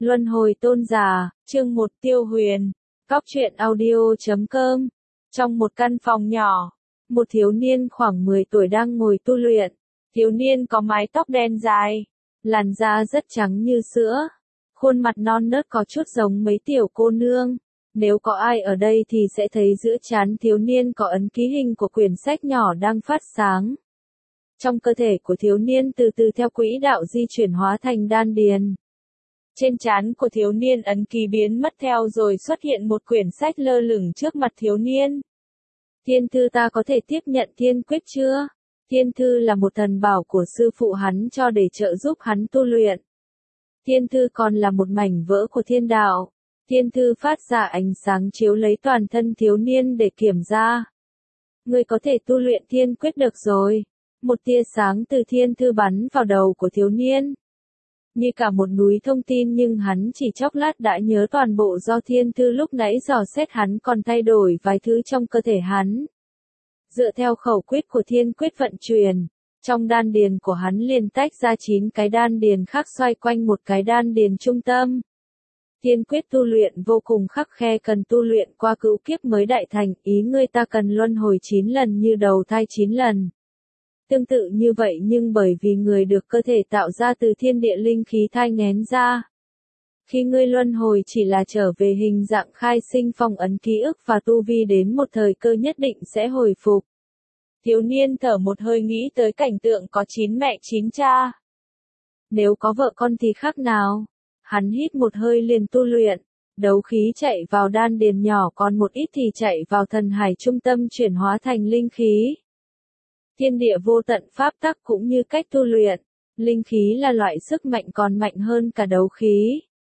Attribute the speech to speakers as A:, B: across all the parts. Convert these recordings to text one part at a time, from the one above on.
A: Luân hồi tôn giả, chương 1 Tiêu Huyền, Cóc truyện audio.com. Trong một căn phòng nhỏ, một thiếu niên khoảng 10 tuổi đang ngồi tu luyện. Thiếu niên có mái tóc đen dài, làn da rất trắng như sữa, khuôn mặt non nớt có chút giống mấy tiểu cô nương. Nếu có ai ở đây thì sẽ thấy giữa trán thiếu niên có ấn ký hình của quyển sách nhỏ đang phát sáng. Trong cơ thể của thiếu niên từ từ theo quỹ đạo di chuyển hóa thành đan điền. Trên trán của thiếu niên ấn ký biến mất theo rồi xuất hiện một quyển sách lơ lửng trước mặt thiếu niên. Thiên thư ta có thể tiếp nhận thiên quyết chưa? Thiên thư là một thần bảo của sư phụ hắn cho để trợ giúp hắn tu luyện. Thiên thư còn là một mảnh vỡ của thiên đạo. Thiên thư phát ra ánh sáng chiếu lấy toàn thân thiếu niên để kiểm tra. Ngươi có thể tu luyện thiên quyết được rồi. Một tia sáng từ thiên thư bắn vào đầu của thiếu niên. Như cả một núi thông tin nhưng hắn chỉ chốc lát đã nhớ toàn bộ do thiên thư lúc nãy dò xét hắn còn thay đổi vài thứ trong cơ thể hắn. Dựa theo khẩu quyết của thiên quyết vận chuyển, trong đan điền của hắn liền tách ra 9 cái đan điền khác xoay quanh một cái đan điền trung tâm. Thiên quyết tu luyện vô cùng khắc khe, cần tu luyện qua cửu kiếp mới đại thành, ý ngươi ta cần luân hồi 9 lần như đầu thai 9 lần. Tương tự như vậy nhưng bởi vì người được cơ thể tạo ra từ thiên địa linh khí thai nghén ra. Khi ngươi luân hồi chỉ là trở về hình dạng khai sinh phong ấn ký ức và tu vi đến một thời cơ nhất định sẽ hồi phục. Thiếu niên thở một hơi nghĩ tới cảnh tượng có 9 mẹ 9 cha. Nếu có vợ con thì khác nào? Hắn hít một hơi liền tu luyện. Đấu khí chạy vào đan điền nhỏ còn một ít thì chạy vào thần hải trung tâm chuyển hóa thành linh khí. Thiên địa vô tận pháp tắc cũng như cách tu luyện. Linh khí là loại sức mạnh còn mạnh hơn cả đấu khí.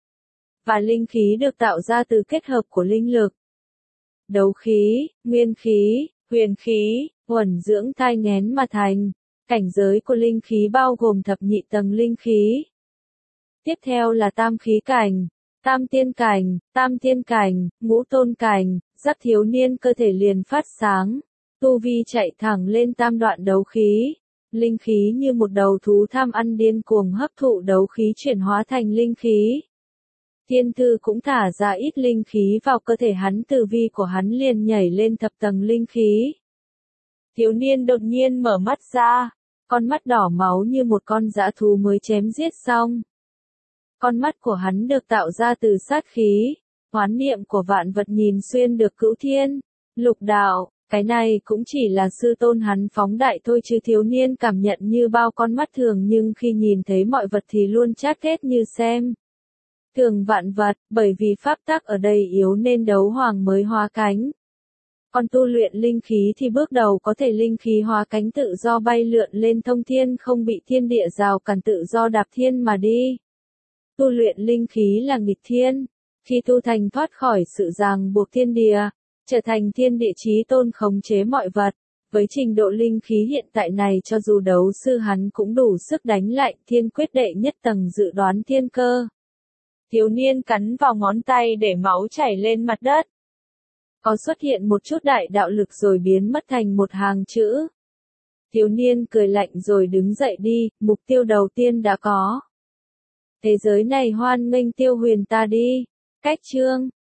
A: Và linh khí được tạo ra từ kết hợp của linh lực. Đấu khí, nguyên khí, huyền khí, uẩn dưỡng thai nghén mà thành. Cảnh giới của linh khí bao gồm thập nhị tầng linh khí. Tiếp theo là tam khí cảnh, tam tiên cảnh, tam thiên cảnh, ngũ tôn cảnh, giáp thiếu niên cơ thể liền phát sáng. Tu vi chạy thẳng lên tam đoạn đấu khí. Linh khí như một đầu thú tham ăn điên cuồng hấp thụ đấu khí chuyển hóa thành linh khí. Thiên thư cũng thả ra ít linh khí vào cơ thể hắn, từ vi của hắn liền nhảy lên thập tầng linh khí. Thiếu niên đột nhiên mở mắt ra, con mắt đỏ máu như một con dã thú mới chém giết xong. Con mắt của hắn được tạo ra từ sát khí, hoán niệm của vạn vật nhìn xuyên được cửu thiên, lục đạo. Cái này cũng chỉ là sư tôn hắn phóng đại thôi chứ thiếu niên cảm nhận như bao con mắt thường, nhưng khi nhìn thấy mọi vật thì luôn chát ghét như xem thường vạn vật, bởi vì pháp tắc ở đây yếu nên đấu hoàng mới hóa cánh. Còn tu luyện linh khí thì bước đầu có thể linh khí hóa cánh tự do bay lượn lên thông thiên, không bị thiên địa rào cản, tự do đạp thiên mà đi. Tu luyện linh khí là nghịch thiên, khi tu thành thoát khỏi sự ràng buộc thiên địa, trở thành thiên địa chí tôn khống chế mọi vật. Với trình độ linh khí hiện tại này cho dù đấu sư hắn cũng đủ sức đánh lại thiên quyết đệ nhất tầng dự đoán thiên cơ. Thiếu niên cắn vào ngón tay để máu chảy lên mặt đất. Có xuất hiện một chút đại đạo lực rồi biến mất thành một hàng chữ. Thiếu niên cười lạnh rồi đứng dậy đi, mục tiêu đầu tiên đã có. Thế giới này hoan nghênh Tiêu Huyền ta đi. Cách chương